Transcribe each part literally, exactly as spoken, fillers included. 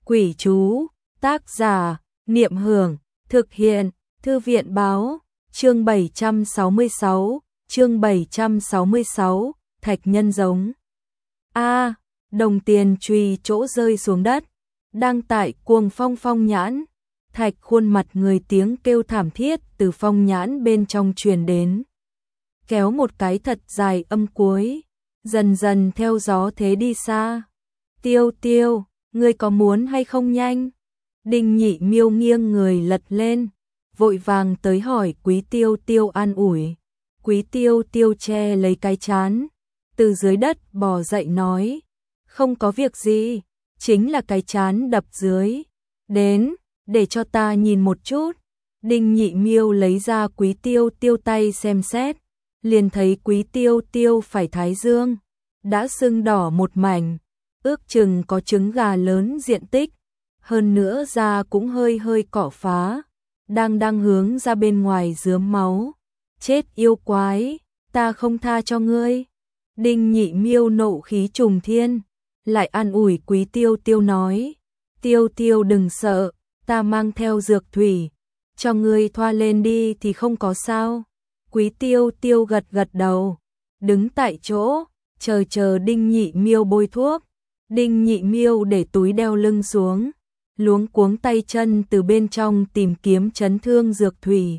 Quỷ chú, tác giả, Niệm Hưởng, thực hiện, Thư viện báo, chương bảy trăm sáu mươi sáu, chương bảy trăm sáu mươi sáu, thạch nhân giống. A, đồng tiền chùy chỗ rơi xuống đất, đang tại cuồng phong phong nhãn, thạch khuôn mặt người tiếng kêu thảm thiết từ phong nhãn bên trong truyền đến. Kéo một cái thật dài âm cuối, dần dần theo gió thế đi xa. Tiêu tiêu, ngươi có muốn hay không nhanh? Đinh Nhị Miêu nghiêng người lật lên, vội vàng tới hỏi Quý Tiêu Tiêu an ủi. Quý Tiêu Tiêu che lấy cái trán, từ dưới đất bò dậy nói, không có việc gì, chính là cái trán đập dưới. Đến, để cho ta nhìn một chút. Đinh Nhị Miêu lấy ra Quý Tiêu Tiêu tay xem xét, liền thấy Quý Tiêu Tiêu phải thái dương, đã sưng đỏ một mảnh, ước chừng có trứng gà lớn diện tích, hơn nữa da cũng hơi hơi cỏ phá, đang đang hướng ra bên ngoài rướm máu. Chết yêu quái, ta không tha cho ngươi. Đinh Nhị Miêu nộ khí trùng thiên, lại an ủi Quý Tiêu Tiêu nói, Tiêu Tiêu đừng sợ, ta mang theo dược thủy, cho ngươi thoa lên đi thì không có sao. Quý Tiêu Tiêu gật gật đầu, đứng tại chỗ, chờ chờ Đinh Nhị Miêu bôi thuốc. Đinh Nhị Miêu để túi đeo lưng xuống, luống cuống tay chân từ bên trong tìm kiếm chấn thương dược thủy.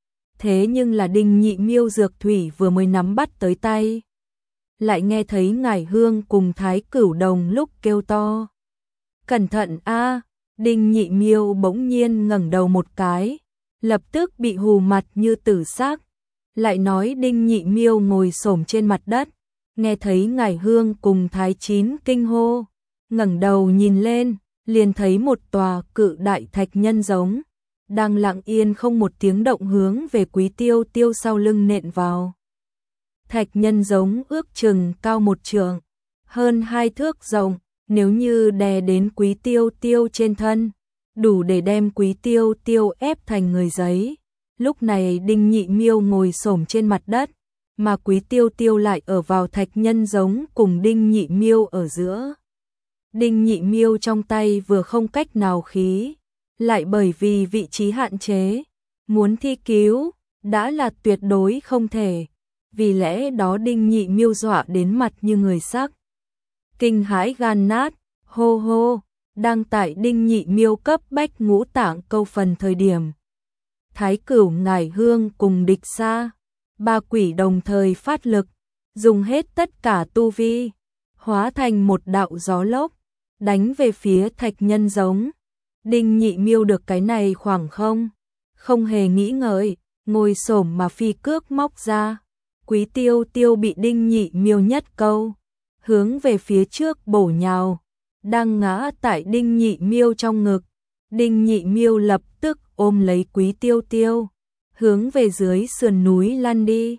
Thế nhưng là Đinh Nhị Miêu dược thủy vừa mới nắm bắt tới tay, lại nghe thấy Ngải Hương cùng Thái Cửu Đồng lúc kêu to. Cẩn thận a! Đinh Nhị Miêu bỗng nhiên ngẩng đầu một cái, lập tức bị hù mặt như tử xác. Lại nói Đinh Nhị Miêu ngồi xổm trên mặt đất, nghe thấy Ngải Hương cùng Thái Chín kinh hô, ngẩng đầu nhìn lên, liền thấy một tòa cự đại thạch nhân giống, đang lặng yên không một tiếng động hướng về Quý Tiêu Tiêu sau lưng nện vào. Thạch nhân giống ước chừng cao một trượng, hơn hai thước rộng, nếu như đè đến Quý Tiêu Tiêu trên thân, đủ để đem Quý Tiêu Tiêu ép thành người giấy. Lúc này Đinh Nhị Miêu ngồi xổm trên mặt đất, mà Quý Tiêu Tiêu lại ở vào thạch nhân giống cùng Đinh Nhị Miêu ở giữa. Đinh Nhị Miêu trong tay vừa không cách nào khí, lại bởi vì vị trí hạn chế, muốn thi cứu, đã là tuyệt đối không thể. Vì lẽ đó Đinh Nhị Miêu dọa đến mặt như người sắc, kinh hãi gan nát, hô hô, đang tại Đinh Nhị Miêu cấp bách ngũ tạng câu phần thời điểm. Thái Cửu, Ngải Hương cùng Địch Sa, ba quỷ đồng thời phát lực, dùng hết tất cả tu vi, hóa thành một đạo gió lốc, đánh về phía thạch nhân giống. Đinh Nhị Miêu được cái này khoảng không, không hề nghĩ ngợi, ngồi xổm mà phi cước móc ra. Quý Tiêu Tiêu bị Đinh Nhị Miêu nhất câu, hướng về phía trước bổ nhào, đang ngã tại Đinh Nhị Miêu trong ngực. Đinh Nhị Miêu lập tức ôm lấy Quý Tiêu Tiêu, hướng về dưới sườn núi lăn đi.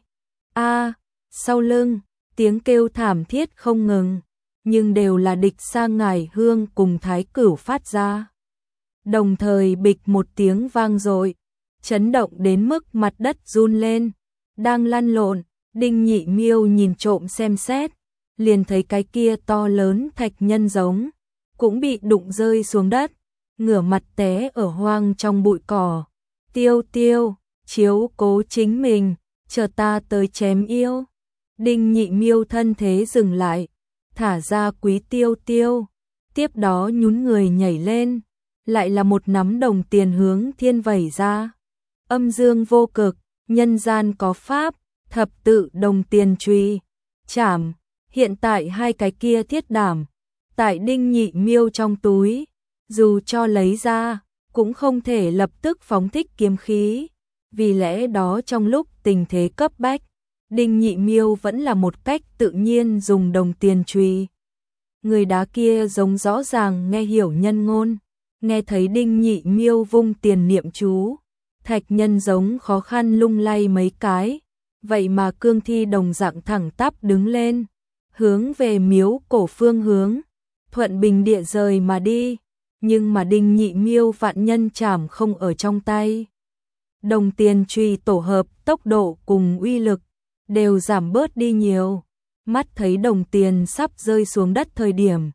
A, sau lưng, tiếng kêu thảm thiết không ngừng, nhưng đều là Địch Sa, Ngải Hương cùng Thái Cửu phát ra. Đồng thời bịch một tiếng vang dội, chấn động đến mức mặt đất run lên, đang lăn lộn. Đinh Nhị Miêu nhìn trộm xem xét, liền thấy cái kia to lớn thạch nhân giống cũng bị đụng rơi xuống đất, ngửa mặt té ở hoang trong bụi cỏ. Tiêu Tiêu, chiếu cố chính mình, chờ ta tới chém yêu. Đinh Nhị Miêu thân thế dừng lại, thả ra Quý Tiêu Tiêu, tiếp đó nhún người nhảy lên, lại là một nắm đồng tiền hướng thiên vẩy ra. Âm dương vô cực, nhân gian có pháp, thập tự đồng tiền chùy, chảm. Hiện tại hai cái kia thiết đảm tại Đinh Nhị Miêu trong túi, dù cho lấy ra cũng không thể lập tức phóng thích kiếm khí. Vì lẽ đó trong lúc tình thế cấp bách, Đinh Nhị Miêu vẫn là một cách tự nhiên dùng đồng tiền chùy. Người đá kia giống rõ ràng nghe hiểu nhân ngôn, nghe thấy Đinh Nhị Miêu vung tiền niệm chú, thạch nhân giống khó khăn lung lay mấy cái, vậy mà cương thi đồng dạng thẳng tắp đứng lên, hướng về miếu cổ phương hướng, thuận bình địa rời mà đi. Nhưng mà Đinh Nhị Miêu vạn nhân chảm không ở trong tay. Đồng tiền chùy tổ hợp tốc độ cùng uy lực đều giảm bớt đi nhiều. Mắt thấy đồng tiền sắp rơi xuống đất thời điểm,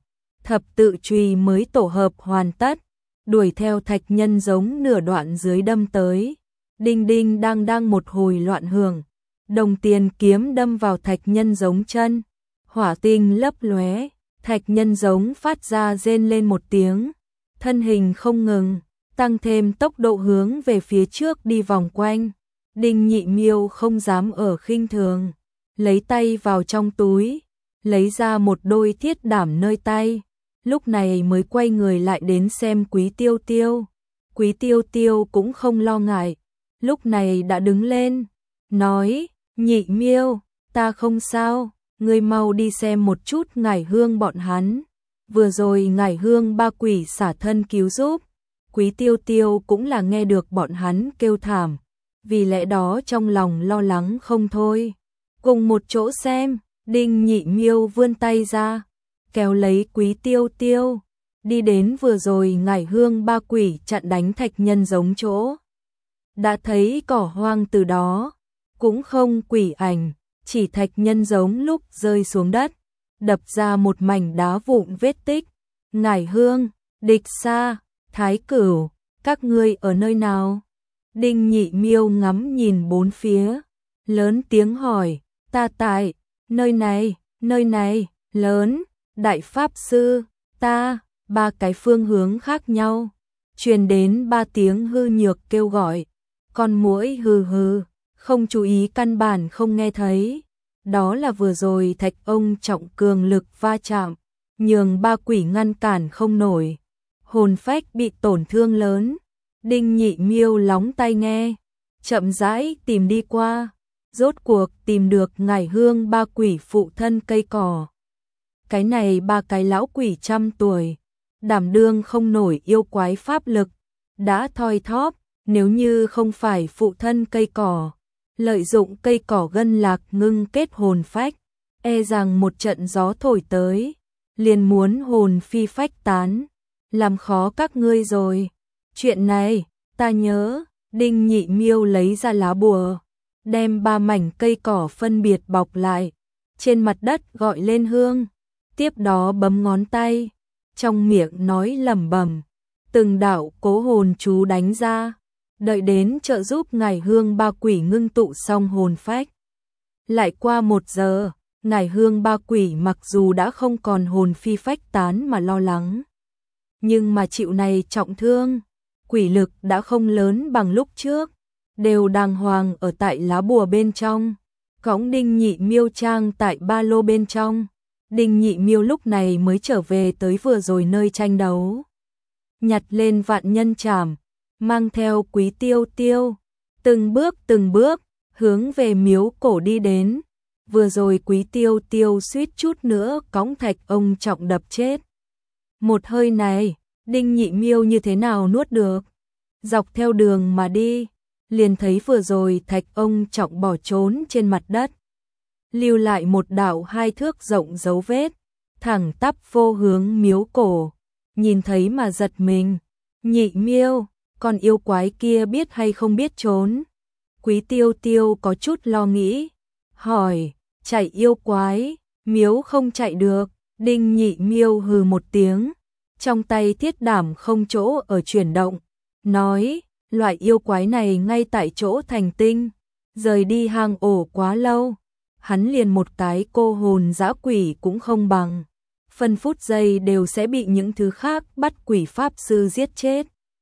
thập tự chùy mới tổ hợp hoàn tất, đuổi theo thạch nhân giống nửa đoạn dưới đâm tới. Đinh đinh đang đang một hồi loạn hưởng, đồng tiền kiếm đâm vào thạch nhân giống chân, hỏa tinh lấp lóe, thạch nhân giống phát ra rên lên một tiếng, thân hình không ngừng, tăng thêm tốc độ hướng về phía trước đi vòng quanh. Đinh Nhị Miêu không dám ở khinh thường, lấy tay vào trong túi, lấy ra một đôi thiết đảm nơi tay, lúc này mới quay người lại đến xem Quý Tiêu Tiêu. Quý Tiêu Tiêu cũng không lo ngại, lúc này đã đứng lên, nói, Nhị Miêu, ta không sao, ngươi mau đi xem một chút Ngải Hương bọn hắn. Vừa rồi Ngải Hương ba quỷ xả thân cứu giúp, Quý Tiêu Tiêu cũng là nghe được bọn hắn kêu thảm, vì lẽ đó trong lòng lo lắng không thôi. Cùng một chỗ xem, Đinh Nhị Miêu vươn tay ra, kéo lấy Quý Tiêu Tiêu, đi đến vừa rồi Ngải Hương ba quỷ chặn đánh thạch nhân giống chỗ. Đã thấy cỏ hoang từ đó, cũng không quỷ ảnh, chỉ thạch nhân giống lúc rơi xuống đất, đập ra một mảnh đá vụn vết tích. Ngải Hương, Địch Sa, Thái Cửu, các ngươi ở nơi nào? Đinh Nhị Miêu ngắm nhìn bốn phía, lớn tiếng hỏi, ta tại, nơi này, nơi này, lớn, đại pháp sư, ta, ba cái phương hướng khác nhau, truyền đến ba tiếng hư nhược kêu gọi, con muỗi hừ hừ, không chú ý căn bản không nghe thấy, đó là vừa rồi thạch ông trọng cường lực va chạm, nhường ba quỷ ngăn cản không nổi, hồn phách bị tổn thương lớn. Đinh Nhị Miêu lóng tai nghe, chậm rãi tìm đi qua, rốt cuộc tìm được Ngải Hương ba quỷ phụ thân cây cỏ. Cái này ba cái lão quỷ trăm tuổi, đảm đương không nổi yêu quái pháp lực, đã thoi thóp, nếu như không phải phụ thân cây cỏ, lợi dụng cây cỏ gân lạc ngưng kết hồn phách, e rằng một trận gió thổi tới, liền muốn hồn phi phách tán, làm khó các ngươi rồi. Chuyện này, ta nhớ, Đinh Nhị Miêu lấy ra lá bùa, đem ba mảnh cây cỏ phân biệt bọc lại, trên mặt đất gọi lên hương, tiếp đó bấm ngón tay, trong miệng nói lẩm bẩm, từng đạo cố hồn chú đánh ra, đợi đến trợ giúp Ngải Hương ba quỷ ngưng tụ xong hồn phách. Lại qua một giờ, Ngải Hương ba quỷ mặc dù đã không còn hồn phi phách tán mà lo lắng, nhưng mà chịu này trọng thương, quỷ lực đã không lớn bằng lúc trước, đều đàng hoàng ở tại lá bùa bên trong, cõng Đinh Nhị Miêu trang tại ba lô bên trong. Đinh Nhị Miêu lúc này mới trở về tới vừa rồi nơi tranh đấu, nhặt lên vạn nhân trảm, mang theo Quý Tiêu Tiêu, từng bước từng bước hướng về miếu cổ đi đến. Vừa rồi Quý Tiêu Tiêu suýt chút nữa cõng thạch ông trọng đập chết. Một hơi này, Đinh Nhị Miêu như thế nào nuốt được? Dọc theo đường mà đi, liền thấy vừa rồi thạch ông trọng bỏ trốn trên mặt đất, lưu lại một đạo hai thước rộng dấu vết, thẳng tắp vô hướng miếu cổ, nhìn thấy mà giật mình. Nhị Miêu, con yêu quái kia biết hay không biết trốn? Quý Tiêu Tiêu có chút lo nghĩ, hỏi, chạy yêu quái, miếu không chạy được. Đinh Nhị Miêu hừ một tiếng, trong tay thiết đảm không chỗ ở chuyển động, nói, loại yêu quái này ngay tại chỗ thành tinh, rời đi hang ổ quá lâu, hắn liền một cái cô hồn dã quỷ cũng không bằng, phân phút giây đều sẽ bị những thứ khác bắt quỷ pháp sư giết chết.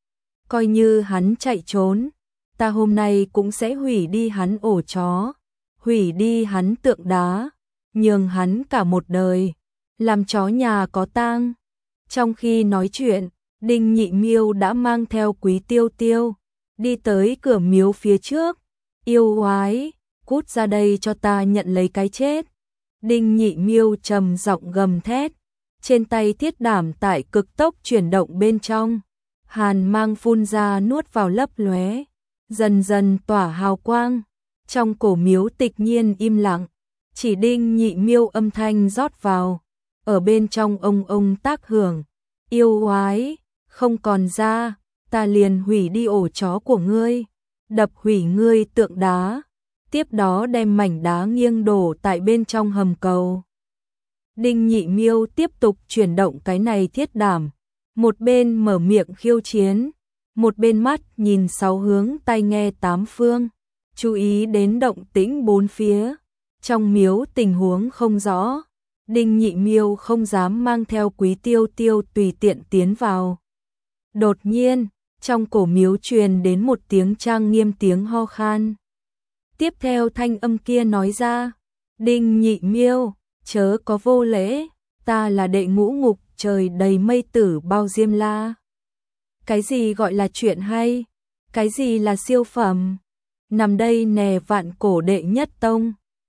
Coi như hắn chạy trốn, ta hôm nay cũng sẽ hủy đi hắn ổ chó, hủy đi hắn tượng đá, nhường hắn cả một đời làm chó nhà có tang. Trong khi nói chuyện, Đinh Nhị Miêu đã mang theo Quý Tiêu Tiêu đi tới cửa miếu phía trước. Yêu quái, cút ra đây cho ta nhận lấy cái chết. Đinh Nhị Miêu trầm giọng gầm thét, trên tay thiết đảm tại cực tốc chuyển động bên trong, hàn mang phun ra nuốt vào lấp lóe, dần dần tỏa hào quang. Trong cổ miếu tịch nhiên im lặng, chỉ Đinh Nhị Miêu âm thanh rót vào, ở bên trong ông ông tác hưởng. Yêu quái, không còn ra, ta liền hủy đi ổ chó của ngươi, đập hủy ngươi tượng đá, tiếp đó đem mảnh đá nghiêng đổ tại bên trong hầm cầu. Đinh Nhị Miêu tiếp tục chuyển động cái này thiết đảm, một bên mở miệng khiêu chiến, một bên mắt nhìn sáu hướng tai nghe tám phương, chú ý đến động tĩnh bốn phía. Trong miếu tình huống không rõ, Đinh Nhị Miêu không dám mang theo Quý Tiêu Tiêu tùy tiện tiến vào. Đột nhiên, trong cổ miếu truyền đến một tiếng trang nghiêm tiếng ho khan. Tiếp theo thanh âm kia nói ra, Đinh Nhị Miêu, chớ có vô lễ, ta là đệ ngũ ngục trời đầy mây tử bao diêm la. Cái gì gọi là chuyện hay? Cái gì là siêu phẩm? Nằm đây nè vạn cổ đệ nhất tông.